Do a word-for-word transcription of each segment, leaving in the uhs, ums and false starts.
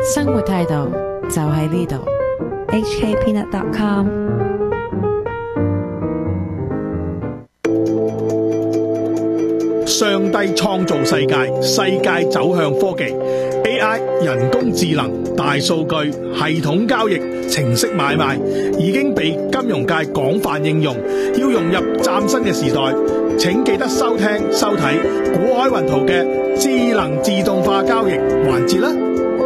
生活態度就喺呢度。 h k peanut dot com。 上帝創造世界，世界走向科技。A I 人工智能、大數據、系統交易、程式買賣已經被金融界廣泛應用，要融入嶄新嘅時代，請記得收聽收睇古海雲圖嘅智能自動化交易環節啦。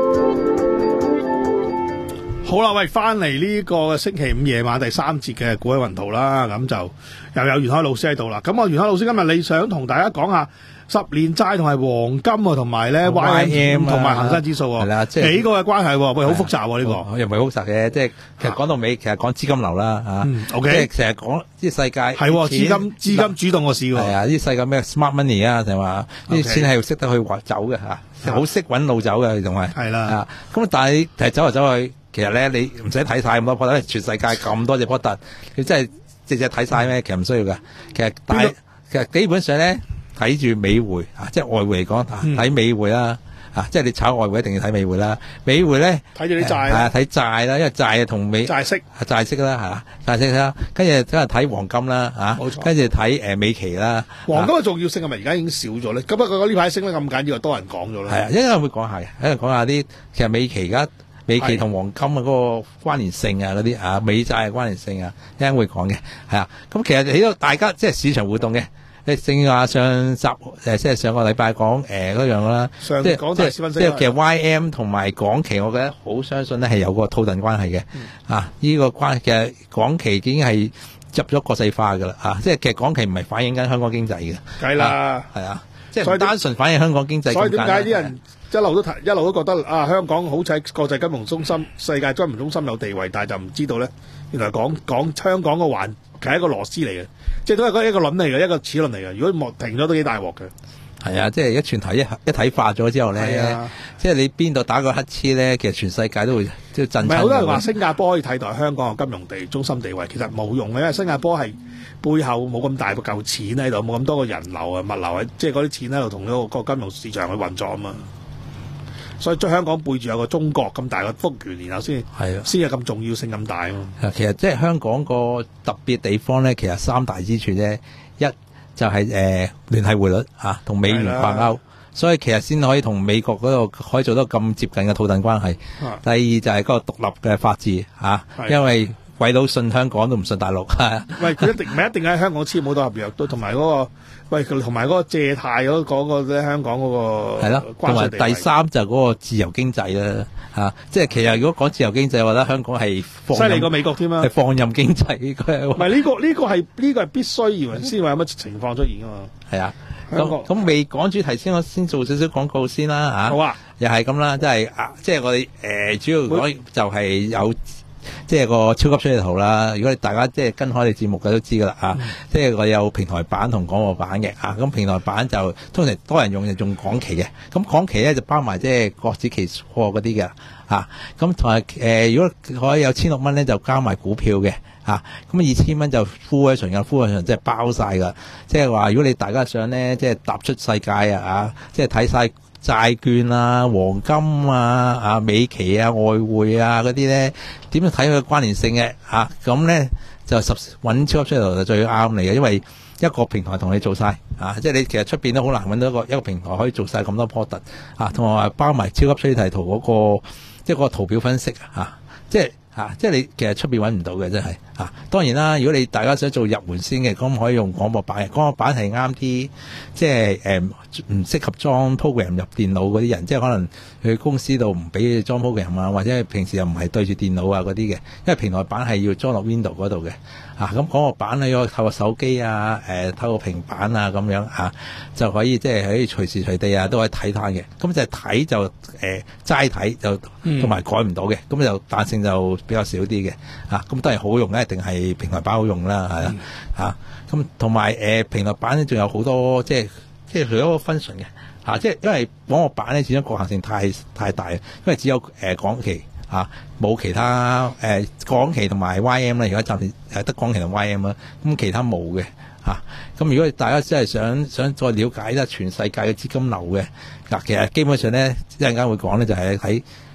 好啦，喂，翻嚟呢個星期五夜晚第三節嘅古海雲圖啦，咁就又有袁海老師喺度啦。咁啊，袁海老師今日你想同大家講下十年債同埋黃金啊，同埋咧 Y M 同埋恒生指數喎，係啦，即係幾個嘅關係喎，喂，好複雜喎呢個， 又唔係好複雜嘅，即係其實講到尾，其實講資金流啦嚇 ，OK， 即係成日講啲世界係喎，資金資金主動個市喎， 係啊，啲世界咩 smart money 啊，就係話啲錢係要識得去走嘅嚇，好識揾路走嘅，仲係係啦， 咁但係其實走嚟走去。其實咧，你唔使睇晒咁多 product，全世界咁多隻 product，你真係隻隻睇晒咩？其實唔需要噶。其實大，其實基本上咧睇住美匯啊，即係外匯嚟講，睇美匯啦，啊，即係你炒外匯一定要睇美匯啦。美匯咧睇住啲債， 係啊，睇債啦，因為債同美債息係債息啦，嚇債息啦，跟住真係睇黃金啦，嚇， 冇錯， 跟住睇誒美期啦。 黃金嘅重要性係咪而家已經少咗咧？咁不過呢排升得咁緊要，多人講咗啦。 係啊，一陣會講下嘅，一陣講下啲其實美期而家。美期同黃金嘅嗰個關聯性啊，嗰啲啊美債嘅關聯性啊，一陣會講嘅，係啊。咁其實喺度大家即係市場互動嘅，你正話上集誒，即係上個禮拜講誒嗰樣啦，即係即係即係其實 Y M 同埋港期，我覺得好相信咧係有個套戥關係嘅，嗯、啊呢、這個關係其實港期已經係入咗國際化噶啦，啊即係其實港期唔係反映緊香港經濟嘅， 係啦， 係啊，即係單純反映香港經濟。 所以點解啲人一路都提，一路都覺得啊，香港好似喺國際金融中心、世界金融中心有地位，但係就唔知道咧，原來講講香港個環係一個螺絲嚟嘅，即係都係一個輪嚟嘅，一個齒輪嚟嘅。如果莫停咗都幾大鑊嘅。 係啊，即係一全體一一體化咗之後咧，啊、即係你邊度打個乞嗤咧，其實全世界都會即係震。唔係好多人話新加坡可以替代香港嘅金融地中心地位，其實冇用嘅，因為新加坡係背後冇咁大個嚿錢喺度，冇咁多個人流啊、物流啊，即係嗰啲錢喺度同嗰個金融市場去運作啊嘛。所以將香港背住有個中國咁大個福源，然後先係先有咁重要性咁大啊。 其實即係香港個特別地方咧，其實三大之處啫，一就係誒聯繫匯率嚇同美元掛鈎，所以其實先可以同美國嗰度可以做到咁接近嘅套戥關係。第二就係嗰個獨立嘅法治嚇，因為鬼佬信香港都唔信大陸。 喂，佢一定唔係一定喺香港簽好多合約，都同埋嗰個喂同埋嗰個借貸嗰嗰個咧香港嗰個係咯， 同埋第三就係嗰個自由經濟啦嚇，即係其實如果講自由經濟，我覺得香港係犀利過美國添啊， 係放任經濟。 唔係呢個呢個係呢個係必須要先會有乜情況出現噶嘛。 係啊，咁咁未講主題先，我先做少少廣告先啦嚇。 好啊， 又係咁啦，即係啊，即係我哋誒主要講就係有。即係個超級出地圖啦！如果你大家即係跟開你節目嘅都知噶啦啊！嗯、即係我有平台版同廣播版嘅啊！咁平台版就通常多人用就用港期嘅，咁港期咧就包埋即係國指期貨嗰啲嘅啊！咁同埋誒，如果可以有千六蚊咧，就加埋股票嘅啊！咁二千蚊就 full version 嘅 full version 即係包晒噶，即係話如果你大家想咧，即係踏出世界啊啊！即係睇晒債券啊、黃金啊、啊美期啊、外匯啊嗰啲咧，點樣睇佢關聯性嘅嚇？咁、啊、咧就十揾超級出頭就最啱你嘅，因為一個平台同你做晒啊！即係你其實出邊都好難揾到一個一個平台可以做晒咁多 product 啊，同埋包埋超級出地圖嗰、那個即係嗰個圖表分析啊，即係。嚇、啊！即係你其實出邊揾唔到嘅，真係嚇。當然啦，如果你大家想做入門先嘅，咁可以用廣播版嘅。廣播版係啱啲，即係誒唔適合裝 program 入電腦嗰啲人，即係可能去公司度唔俾你裝 program 啊，或者係平時又唔係對住電腦啊嗰啲嘅。因為平台版係要裝落 Windows 嗰度嘅。嚇、啊！咁廣播版咧，可以透過手機啊、誒、呃、透過平板啊咁樣嚇、啊，就可以即係可以隨時隨地啊都可以睇翻嘅。咁就睇就誒齋睇就同埋改唔到嘅，咁就彈性就比較少啲嘅，嚇咁當然好用咧，一定係平台版好用啦，係啦，嚇咁同埋誒平台版咧，仲有好多即係即係佢嗰個 function 嘅，嚇即係因為廣播版咧，始終局限性太太大，因為只有誒、呃、港期嚇冇、啊、其他誒、呃、港期同埋 Y M 咧，而家暫時誒得港期同 Y M 啦，咁其他冇嘅嚇。咁、啊、如果大家真係想想再了解咧全世界嘅資金流嘅嗱，其實基本上咧一陣間會講咧就係睇。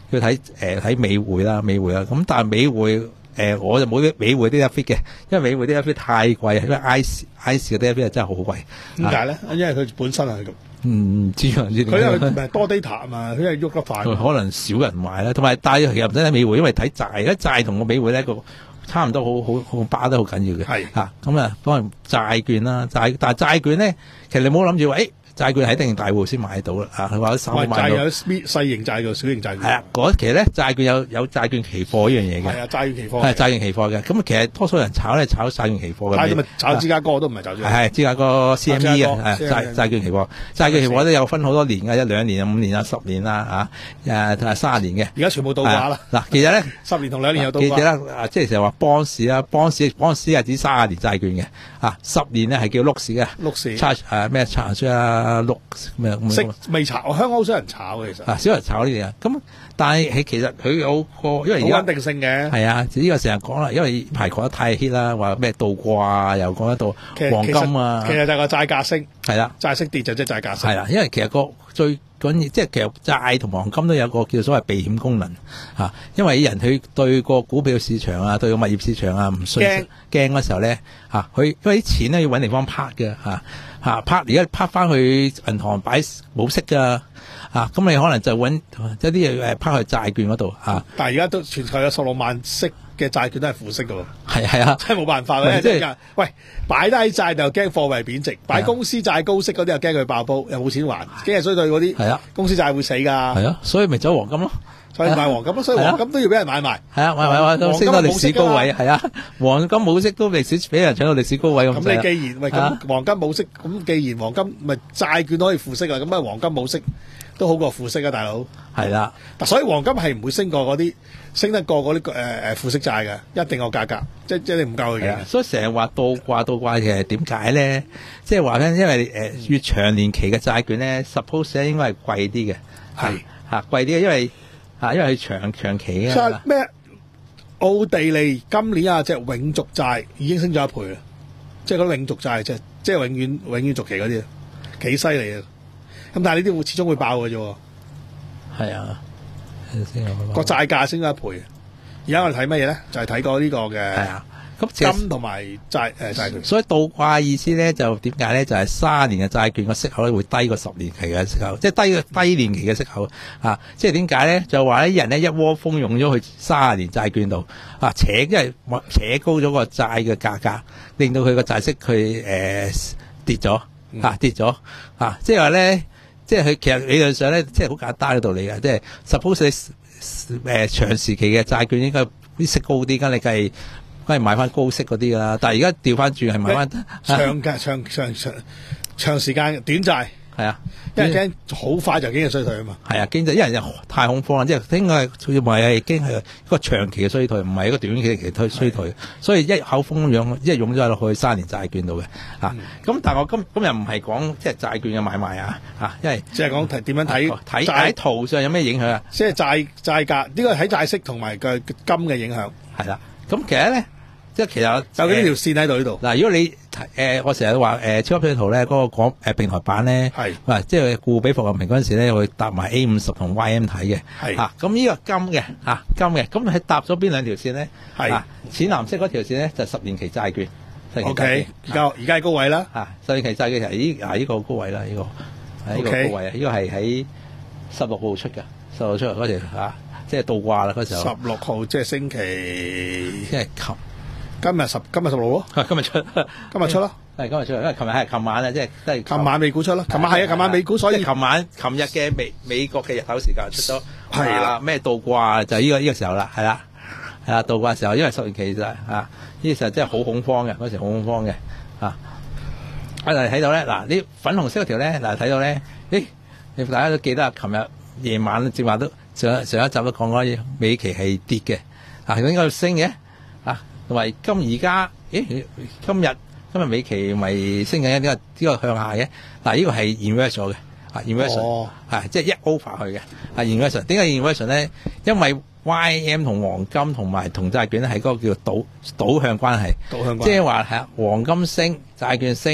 要睇誒睇美匯啦，美匯啦。咁但係美匯誒、呃、我就冇啲美匯啲一 fit 嘅，因為美匯啲一 fit 太貴，因為 I C I C 嘅啲一 fit 真係好貴。 點解咧？因為佢本身係咁。 唔知啊，唔知點解。 佢因為唔係多 data 啊嘛，佢係喐得快。 可能少人買啦，同埋但係其實唔使睇美匯，因為睇債，而家債同個美匯咧個差唔多，好好好巴得好緊要嘅。 係嚇咁啊，當然債券啦，債但係債券咧，其實你唔好諗住話，誒債券係一定大戶先買到啦。啊，佢話三萬債有細型債嘅，小型債券。 係啊，嗰其實咧債券有有債券期貨呢樣嘢嘅。 係啊，債券期貨。 係債券期貨嘅。咁其實多數人炒咧炒債券期貨嘅。 係咪炒芝加哥都唔係炒芝加哥。 係芝加哥 C M E 嘅，係債債券期貨。債券期貨都有分好多年嘅，一兩年啊、五年啊、十年啦嚇，誒同埋卅年嘅。 而家全部倒掛啦。 嗱，其實咧十年同兩年有倒掛。 記得啦，即係成日話邦士啦，邦士邦士係指卅年債券嘅，啊十年咧係叫碌士嘅。 碌士。 差誒咩差出啊碌咩？ 識未炒？香港好少人炒嘅其實。 啊，少人炒呢啲啊，咁但係其實佢有個，因為而家好穩定性嘅。 係啊，呢個成日講啦，因為呢排講得太 hit 啦，話咩倒掛啊，又講得到黃金啊。 其實就係個債價升。 係啦， 債息跌就即係債價升。 係啦，因為其實個最緊要，即係其實債同黃金都有個叫所謂避險功能嚇，因為人佢對個股票市場啊，對個物業市場啊唔信驚驚嗰時候咧嚇，佢因為啲錢咧要揾地方拍嘅嚇嚇拍，而家拍翻去銀行擺冇息㗎嚇，咁你可能就揾一啲嘢誒拍去債券嗰度嚇。但係而家都全球有十六萬息嘅債券都係負息㗎喎。 係係啊， 真係冇辦法咧，即係喂擺低債就驚貨幣貶值，擺公司債高息嗰啲又驚佢爆煲，又冇錢還，經濟衰退嗰啲，係啊，公司債會死㗎。 係啊，所以咪走黃金咯。 所以買黃金咯，所以黃金都要俾人買埋。 係啊，買買買都升到歷史高位。係啊，黃金冇息都歷史俾人搶到歷史高位咁。 咁你既然喂咁黃金冇息，咁既然黃金咪債券都可以負息啦，咁啊黃金冇息都好過負息啊，大佬。係啦，所以黃金係唔會升過嗰啲，升得過嗰啲誒誒負息債嘅，一定有價格，即即係你唔夠佢嘅。 所以成日話倒掛倒掛嘅點解咧？即係話咧，因為誒越長年期嘅債券咧 ，suppose 咧應該係貴啲嘅，係嚇貴啲嘅，因為。啊，因為佢長長期嘅咩？奧地利今年啊，隻永續債已經升咗一倍啦，即係嗰啲永續債，即係即係永遠永遠續期嗰啲，幾犀利啊！咁但係呢啲會始終會爆嘅啫。係啊，個債價升咗一倍。而家我哋睇乜嘢咧？就係睇過呢個嘅。係啊。咁金同埋債誒債券，所以倒掛意思咧就點解咧？就係卅年嘅債券個息口咧會低過十年期嘅息口，即係低過低年期嘅息口啊！即係點解咧？就話啲人咧一窩蜂用咗去卅年債券度啊，扯因為扯高咗個債嘅價格，令到佢個債息佢誒、呃、跌咗啊跌咗啊！即係話咧，即係佢其實理論上咧，即係好簡單嘅道理嘅，即係 suppose 誒、呃、長時期嘅債券應該啲息高啲，咁你計。梗係買翻高息嗰啲噶啦，但係而家調翻轉係買翻長嘅長長長長時間短債，係啊，因為驚好快就經濟衰退啊嘛。係啊，經濟因為人太恐慌啦，即係應該係唔係係經係一個長期嘅衰退，唔係一個短期嘅退衰退，所以一口蜂湧，一係湧咗落去三年債券度嘅啊。咁、嗯、但係我今今日唔係講即係債券嘅買賣啊，啊，因為即係講點樣睇睇喺圖上有咩影響啊？即係債債價呢個係睇債息同埋嘅金嘅影響係啦。咁其實咧。即係其實就呢條線喺度呢度。嗱，如果你誒、呃，我成日都話誒超級水圖咧，嗰、那個講誒、呃、平台版咧，係哇，即係固比伏合平嗰陣時咧，會搭埋 A 五十同 Y M 睇嘅，係嚇。咁、啊、呢個金嘅嚇、啊、金嘅，咁係搭咗邊兩條線咧？係、啊、淺藍色嗰條線咧，就係、十年期債券。O K， 而家而家係高位啦。嚇、啊，十年期債券其實依啊依個高位啦，呢、這個係呢、這個高位啊，呢、這個係喺十六號出嘅，十六號出嗰條嚇，即係倒掛啦嗰時候。十六號即係星期，即係琴。今日十今日十六咯，今日出今日出咯，係今日出，因為琴日係琴晚啊，即係即係琴晚美股出咯，琴晚係啊，琴晚美股，所以琴晚琴日嘅美美國嘅日頭時間出咗，係啦咩倒掛就呢個呢個時候啦，係啦係啦倒掛時候，因為十年期就啊呢個時候真係好恐慌嘅，嗰時好恐慌嘅啊，我哋睇到咧嗱，呢粉紅色嗰條咧嗱睇到咧，誒你大家都記得啊，琴日夜晚正話都上上一集都講過，美期係跌嘅，啊應該升嘅。同埋今而家，咦？今日今日美期咪升緊一啲，呢個向下嘅。嗱，呢個係 inverse 咗嘅，啊 inverse 係即係一 over 去嘅，啊 inverse。點解 inverse 咧？因為 Y M 同黃金同埋同債券咧係嗰個叫做倒倒向關係，倒向關係即係話係黃金升，債券升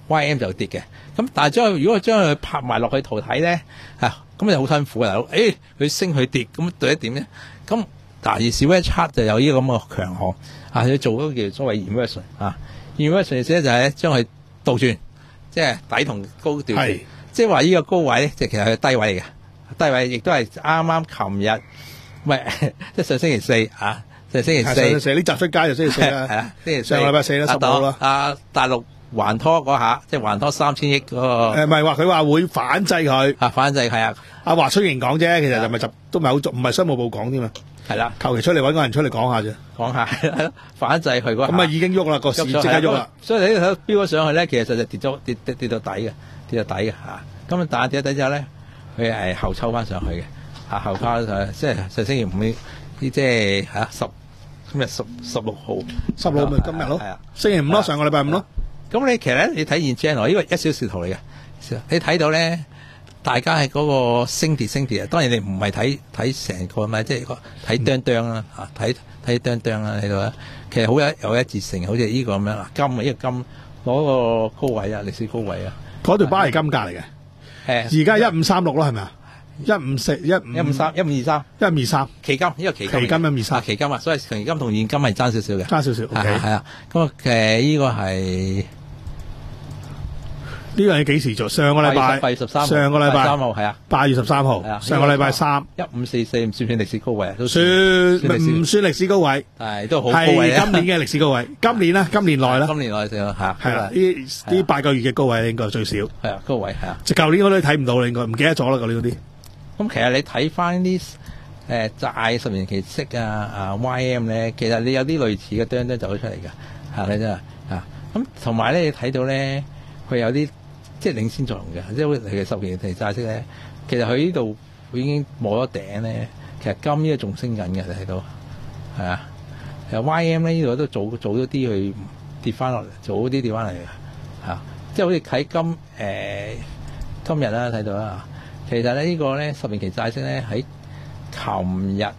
Y M 就跌嘅。咁但係將佢如果將佢拍埋落去圖睇咧，嚇咁就好辛苦啊！大佬，誒佢升佢跌，咁對一點咧？咁嗱而小 V 七就有呢個咁嘅強項啊，要做嗰個叫所謂 inversion 啊 ，inversion 意思就係將佢倒轉，即係底同高調轉，即係話呢個高位咧，即係其實係低位嚟嘅，低位亦都係啱啱琴日，唔係即係上星期四啊，上星期四， 上星期四呢集出街就星期四啦， 係啊，星期四上個禮拜四啦，十號啦。 啊，大陸還拖嗰下，即係還拖三千億嗰個。 誒唔係話佢話會反制佢， 啊反制係啊， 阿華春瑩講啫，其實就咪就都唔係好足，唔係商務部講添嘛。 係啦， 求其出嚟揾個人出嚟講下啫， 講下係咯，反制佢嗰下。 咁啊已經喐啦，個市即刻喐啦。 所以你睇到飆咗上去咧，其實就跌咗跌跌跌到底嘅，跌到底嘅嚇。咁啊，但係跌到底之後咧，佢係後抽翻上去嘅，嚇後抽上去，即係上星期五呢，即係嚇十今日十十六號， 十六咪今日咯，星期五咯，上個禮拜五咯。 咁你其實咧，你睇現 channel 呢個一小時圖嚟嘅，你睇到咧。大家係嗰個升跌升跌啊！當然你唔係睇睇成個咪，即係個睇哚哚啦嚇，睇睇哚哚啦喺度啦。其實好有有一致性，好似呢個咁樣啊，金啊，呢個金攞個高位啊，歷史高位啊。 嗰條巴係金價嚟嘅，誒而家一五三六咯，係咪啊？一五四一五一五三一五二三一五二三期金，呢個期金期金一五二三期金啊，所以期金同現金係爭少少嘅， 爭少少。 係係啊，咁啊誒呢個係。 呢樣嘢幾時做？上個禮拜， 八月十三號， 上個禮拜三號係啊， 八月十三號，上個禮拜三， 一五四四算唔算歷史高位啊？都算唔算歷史高位？ 係都好高位啊！ 係今年嘅歷史高位，今年啦，今年內啦， 今年內就嚇係啦，呢呢八個月嘅高位應該最少。 係啊，高位係啊。 即係舊年我都睇唔到啦，應該唔記得咗啦，舊年嗰啲。 咁其實你睇翻啲誒債十年期息啊啊 Y M 咧，其實你有啲類似嘅哚哚走咗出嚟㗎，係咪真係啊？咁同埋咧，你睇到咧，佢有啲。即係領先作用嘅，即係其實十年期債息咧，其實佢呢度已經摸咗頂咧。其實金呢個仲升緊嘅，你睇到係啊。其實 Y M 咧呢度都早早咗啲去跌翻落嚟，早啲跌翻嚟嘅嚇。即係好似睇金誒、呃、今日啦睇到啦。其實咧呢個咧十年期債息咧喺琴日，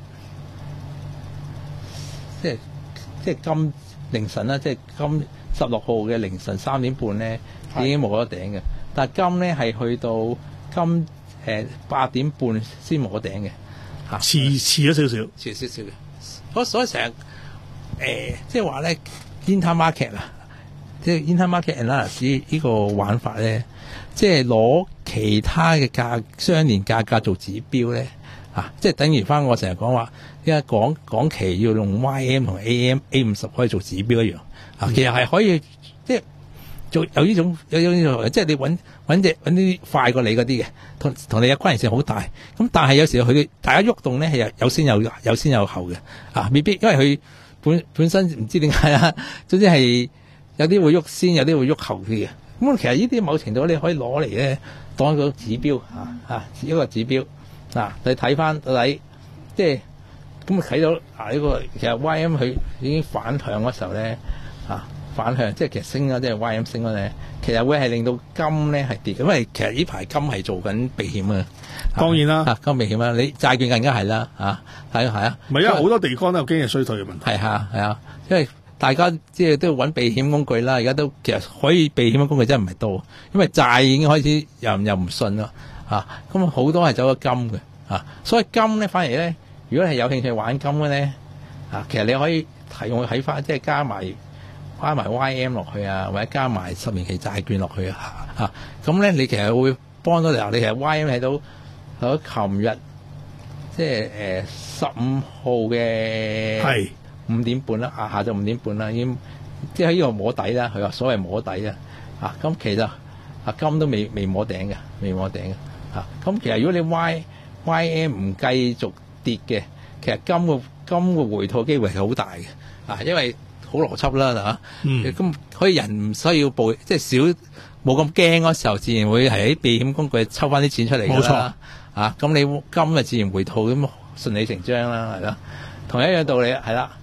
即係即係今凌晨啦，即係今十六號嘅凌晨三點半咧已經摸咗頂嘅。但係金咧係去到今誒八點半先摸頂嘅，嚇遲遲咗少少， 遲少少嘅。我所以成日誒即係話咧 intermarket 啊，即係 intermarket analysis 呢個玩法咧，即係攞其他嘅價相連價格做指標咧，啊，即係等於翻我成日講話，因為港港期要用 Y M 同 A M A 五十可以做指標一樣，啊，其實係可以即係。做有呢種有呢種，即係你揾揾隻揾啲快過你嗰啲嘅，同同你嘅關聯性好大。咁但係有時佢哋大家喐動咧係有有先有有先有後嘅，啊未必，因為佢本本身唔知點解啦。總之係有啲會喐先，有啲會喐後啲嘅。咁其實呢啲某程度你可以攞嚟咧當一個指標啊啊一個指標啊，你睇翻到底即係咁睇到啊呢個其實 Y M 佢已經反向嗰時候咧啊。反向即係其實升咗，即係 Y M 升咗咧，其實會係令到金咧係跌，因為其實呢排金係做緊避險啊。 當然啦， 啊金避險啦，你債券更加係啦，嚇係係啊。 唔係因為好多地方都有經濟衰退嘅問題。 係啊係啊，因為大家即係都要揾避險工具啦。而家都其實可以避險嘅工具真係唔係多，因為債已經開始又又唔信咯。啊，咁好多係走咗金嘅啊，所以金咧反而咧，如果係有興趣玩金嘅咧，啊其實你可以提用睇翻，即係加埋。加埋 Y M 落去啊，或者加埋十年期債券落去啊，嚇咁咧，你其實會幫到你。你其實 Y M 睇到喺琴日，即係誒十五號嘅五點半啦，啊下晝五點半啦，已經即係喺呢度摸底啦。佢話所謂摸底啦，啊咁其實啊金都未未摸頂嘅，未摸頂嘅嚇。咁其實如果你 Y Y M 唔繼續跌嘅，其實金個金個回吐機會係好大嘅啊，因為好邏輯啦嚇，咁、嗯、可以人唔需要報，即係少冇咁驚嗰時候，自然會係喺避險工具抽翻啲錢出嚟㗎啦。冇錯啊，咁你金啊自然回吐咁順理成章啦，係啦，同一樣道理係啦，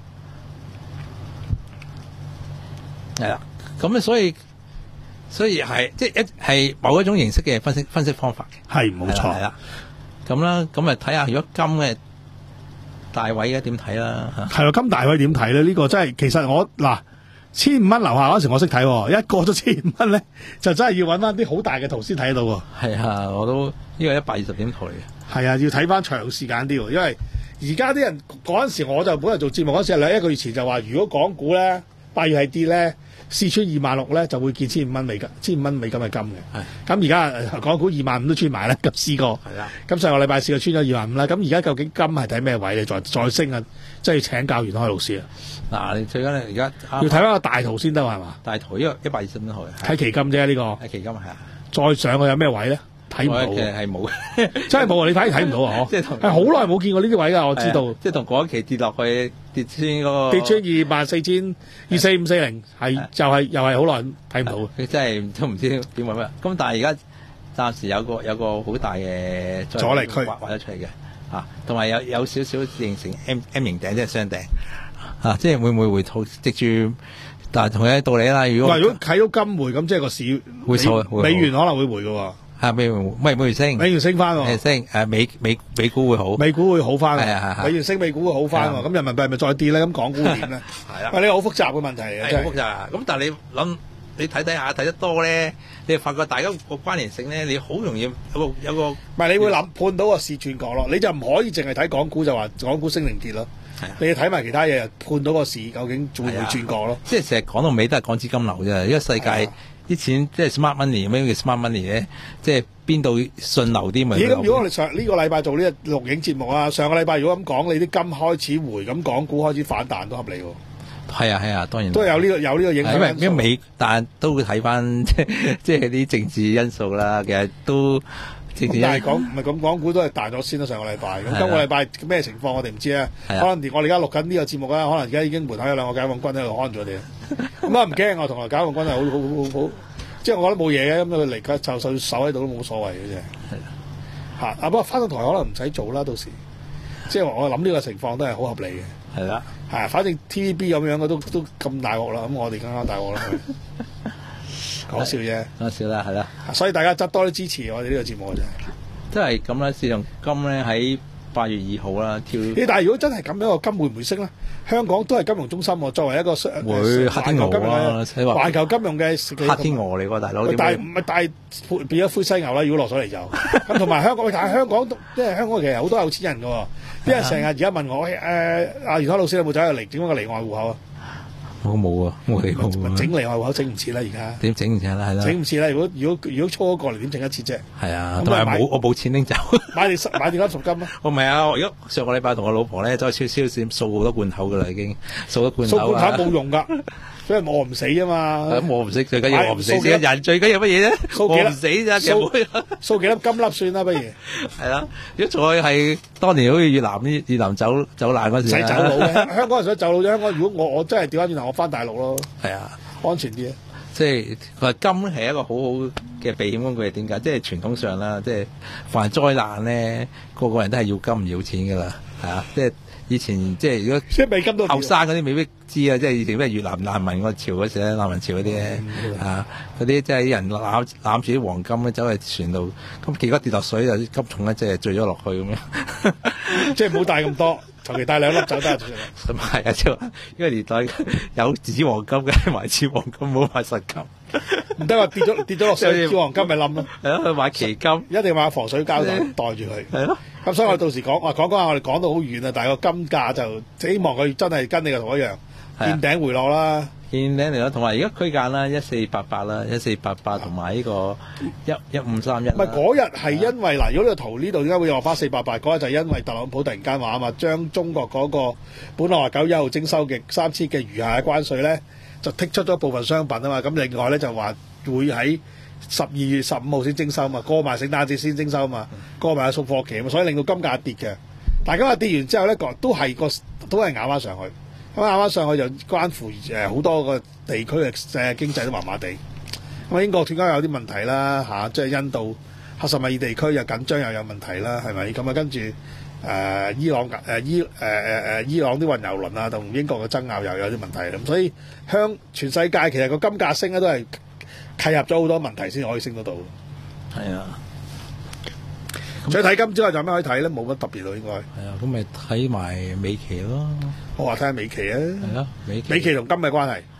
係啦，咁啊所以所以係即係一係某一種形式嘅分析分析方法嘅， 係冇錯，係啦， 咁啦，咁啊睇下如果金嘅。大位嘅點睇啦嚇？ 係咯，金大位點睇咧？呢、這個真係其實我嗱千五蚊樓下嗰時我識睇喎，一過咗千五蚊咧，就真係要揾翻啲好大嘅圖先睇得到喎。 係啊，我都呢個一百二十點圖嚟嘅。 係啊，要睇翻長時間啲喎，因為而家啲人嗰陣時我就本來做節目嗰時係一個月前就話，如果港股咧八月係跌咧，試穿二萬六咧就會見千五蚊美金，千五蚊美金嘅金嘅。係。咁而家港股二萬五都穿埋咧，咁試過。係啦。咁上個禮拜試過穿咗二萬五啦。咁而家究竟金係睇咩位你再再升啊？即係要請教袁開老師啊！ 嗱，你最緊你而家要睇翻個大圖先得係嘛？ 大圖呢個一百二十點圖睇期金啫呢個。 睇期金係啊。 再上去有咩位咧？睇唔到。 其實係冇， 真係冇啊！你睇睇唔到啊！ 即係同係好耐冇見過呢啲位㗎，我知道。 即係同嗰一期跌落去跌穿嗰個跌穿二萬四千二四五四零，係就係又係好耐睇唔到。 佢真係都唔知點揾乜。咁但係而家暫時有個有個好大嘅阻力區畫畫咗出嚟嘅。啊，同埋有有少少形成 M M 型頂，即係雙頂，啊，即係會唔會回吐？藉住，但係同樣道理啦。如果如果睇到金回咁，即係個市會錯， 美元可能會回嘅喎。 係美元，美美元升， 美元升翻喎。 升，誒美美美股會好， 美股會好翻。 係係係。 美元升，美股會好翻喎。咁人民幣係咪再跌咧？咁港股點咧？ 係啦。 喂，呢個好複雜嘅問題嚟嘅，真係。 好複雜。咁但係你諗，你睇睇下睇得多咧，你就發覺大家個關聯性咧，你好容易有個有個。 唔係，你會諗判到個市轉角咯，你就唔可以淨係睇港股就話港股升定跌咯。你要睇埋其他嘢，判到個市究竟會唔會轉角咯？ 即係成日講到尾都係港資金流啫，因為世界啲錢即係 smart money，咩叫 smart money 咧？即係邊度順流啲咪？ 咦？咁如果我哋上呢個禮拜做呢個錄影節目啊，上個禮拜如果咁講，你啲金開始回，咁港股開始反彈都合理喎。 係啊係啊，當然都有呢個有呢個影響。 因為因為美，但都會睇翻即係即係啲政治因素啦。其實都政治因素。 但係講唔係咁，港股都係彈咗先啦。上個禮拜咁，今個禮拜咩情況我哋唔知啊。可能我哋而家錄緊呢個節目啦，可能而家已經門口有兩個解放軍喺度看住我哋。咁啊唔驚，我同埋解放軍係好好好好，即係我覺得冇嘢嘅。咁佢嚟就就守喺度都冇所謂嘅啫。係嚇啊！不過翻到台可能唔使做啦，到時即係我諗呢個情況都係好合理嘅。 係啦。 係啊，反正 T V B 咁樣嘅都都咁大鑊啦，咁我哋更加大鑊啦。講笑啫， 講笑啦，係啦。 所以大家執多啲支持我哋呢個節目真係。 真係咁啦，市場金咧喺八月二號啦跳。 咦？但係如果真係咁樣，個金會唔會升咧？香港都係金融中心喎，作為一個會黑天鵝啊， 環球金融嘅黑天鵝嚟喎，大佬。 但係唔係，但係變咗灰犀牛啦。如果落咗嚟就咁，同埋香港，但係香港即係香港其實好多有錢人㗎喎。啲人成日而家問我，誒阿袁開老師有冇走去離整翻個離岸戶口啊？ 我冇啊，冇離岸。 整離岸戶口整唔切啦，而家點整唔切啦？係啦， 整唔切啦！如果如果如果初過嚟點整一切啫？ 係啊，同埋冇我冇錢拎走。 買定買定間贖金啊！ 我唔係啊，我而家上個禮拜同我老婆咧走去超超市掃好多罐頭噶啦，已經掃咗罐頭。 掃罐頭冇用㗎。所以餓唔死啊嘛！ 咁餓唔死最緊要餓唔死先，人最緊要乜嘢咧？餓唔死咋，其實掃幾粒金粒算啦，不如係啦。如果再係當年好似越南啲越南走走難嗰時， 唔使走佬嘅。香港人想走佬啫。香港如果我我真係調翻轉頭，我翻大陸咯。 係啊， 安全啲啊！ 即係佢話金係一個好好嘅避險工具，點解？即係傳統上啦，即係凡係災難咧，個個人都係要金唔要錢噶啦，係啊，即係。以前即係如果即係美金都後生嗰啲未必知啊，即係以前咩越南難民個潮嗰時咧，難民潮嗰啲咧啊，嗰啲即係啲人攬攬住啲黃金咧走去船度，咁結果跌落水就急重咧，即係墜咗落去咁樣， 即係唔好帶咁多，求其帶兩粒走得就算啦。 咁係啊，即係話呢個年代有紙黃金嘅買紙黃金，冇買實金。 唔得話跌咗跌咗落水，紙黃金咪冧咯。 係咯，去買期金， 一定買防水膠袋袋住佢。 係咯。 咁所以我到時講，話講講下我哋講到好遠啊，但係個金價就希望佢真係跟你嘅同一樣見頂回落啦。 見頂嚟啦，同埋而家區間啦，一四八八啦，一四八八同埋呢個一一五三一。唔係嗰日係因為嗱，如果呢個圖呢度點解會話翻四八八？嗰日就係因為特朗普突然間話啊嘛，將中國嗰個本來話九月一號徵收嘅三千嘅餘下嘅關稅咧，就剔出咗部分商品啊嘛。咁另外咧就話會喺十二月十五號先徵收嘛，過埋聖誕節先徵收嘛，過埋送貨期啊嘛，所以令到金價跌嘅。但係今日跌完之後咧，都係個都係咬翻上去。咁咬翻上去就關乎誒好多個地區嘅誒經濟都麻麻地。咁英國點解有啲問題啦嚇？即係印度克什米爾地區又緊張又有問題啦，係咪？咁啊跟住誒伊朗誒伊誒誒誒伊朗啲運油輪啊，同英國嘅爭拗又有啲問題。咁所以向全世界其實個金價升咧都係契合咗好多問題先可以升得到。係啊。除咗睇金之外，仲有咩可以睇咧？冇乜特別咯，應該。係啊，咁咪睇埋美期咯。我話睇下美期啊。係咯，美期。美期同金嘅關係。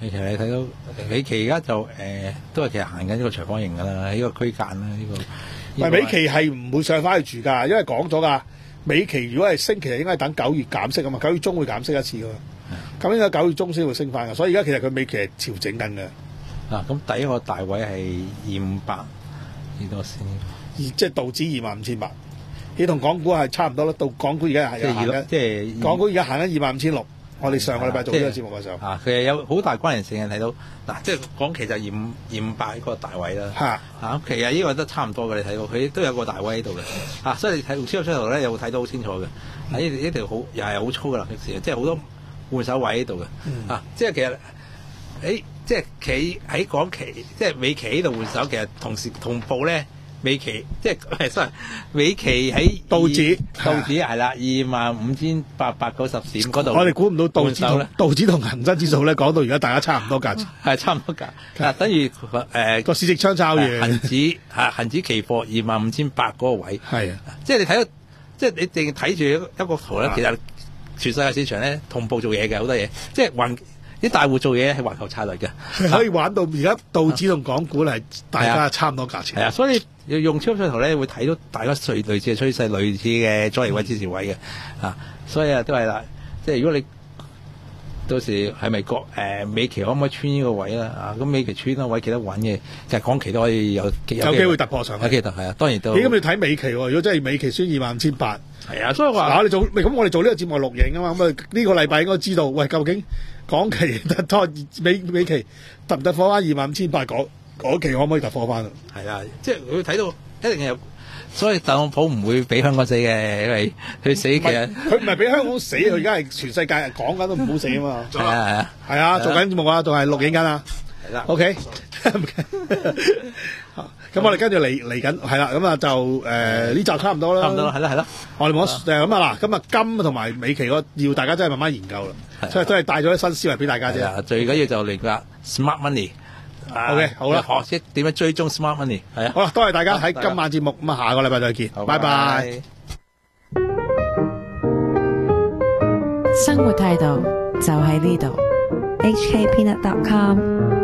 其實你睇到美期而家就誒、呃、都係其實行緊呢個長方形㗎啦，喺個區間啦呢個。 唔係美期係唔會上翻去住㗎，因為講咗㗎。美期如果係升，其實應該係等九月減息啊嘛，九月中會減息一次㗎嘛。咁應該九月中先會升翻㗎，所以而家其實佢美期係調整緊嘅。 啊，咁第一個大位係二五八幾多先？ 即係道指二萬五千八，你同港股係差唔多啦。到港股而家係即係行緊， 即係港股而家行緊二萬五千六。我哋上個禮拜做呢個節目嘅時候， 啊，佢係有好大關聯性嘅睇到嗱，即係講其實二五二五八嗰個大位啦， 嚇嚇，其實呢個都差唔多嘅，你睇到佢都有個大位喺度嘅，啊，所以你睇超級出頭咧，又會睇到好清楚嘅，啊，呢呢條好又係好粗嘅藍色線，即係好多換手位喺度嘅， 嗯、 啊，即係其實，誒、欸，即係企喺港期，即係美期喺度換手，其實同時同步咧。美期即係，sorry，美期喺道指， 道指係啦，二萬五千八百九十點嗰度。 我哋估唔到道指同道指同恒生指數咧，講到而家大家差唔多價錢， 係差唔多價。嗱，等於誒個市值相差遠。 恒指嚇恒指期貨二萬五千八嗰個位， 係啊， 即係你睇到，即係你淨係睇住一個圖咧，其實全世界市場咧同步做嘢嘅好多嘢，即係環啲大戶做嘢係環球策略嘅， 可以玩到而家道指同港股係大家差唔多價錢。 係啊，所以要用超級圖咧，會睇到大家類類似嘅趨勢、類似嘅阻力位、支持位嘅啊，所以啊都係啦。即係如果你到時係咪國誒美期可唔可以穿呢個位啦？啊，咁美期穿個位企得穩嘅，其實港期都可以有有機會突破上去。 有機會係啊，當然都。 咦？咁你睇美期喎？如果真係美期穿二萬五千八， 係啊，所以話嗱，你做咁我哋做呢個節目錄影啊嘛，咁啊呢個禮拜應該知道，喂，究竟港期突破美美期突唔突破翻二萬五千八嗰嗰期可唔可以突破翻啊？ 係啊，即係佢睇到一定有。所以特朗普唔會俾香港死嘅，因為佢死其實佢唔係俾香港死，佢而家係全世界講緊都唔好死啊嘛。 係啊係啊， 係啊，做緊節目啊，仲係錄影緊啊。 係啦 ，OK。咁我哋跟住嚟嚟緊係啦，咁啊就誒呢集差唔多啦。 差唔多啦，係啦係啦。 我哋冇誒咁啊嗱，今日金同埋美期嗰要大家真係慢慢研究啦，所以真係帶咗啲新思維俾大家啫。 最緊要就嚟㗎 smart money。 OK，好啦， 學識點樣追蹤 smart money，係啊， 好啦，多謝大家喺今晚節目，咁啊下個禮拜再見，拜拜。 生活態度就喺呢度。 H K Peanut dot com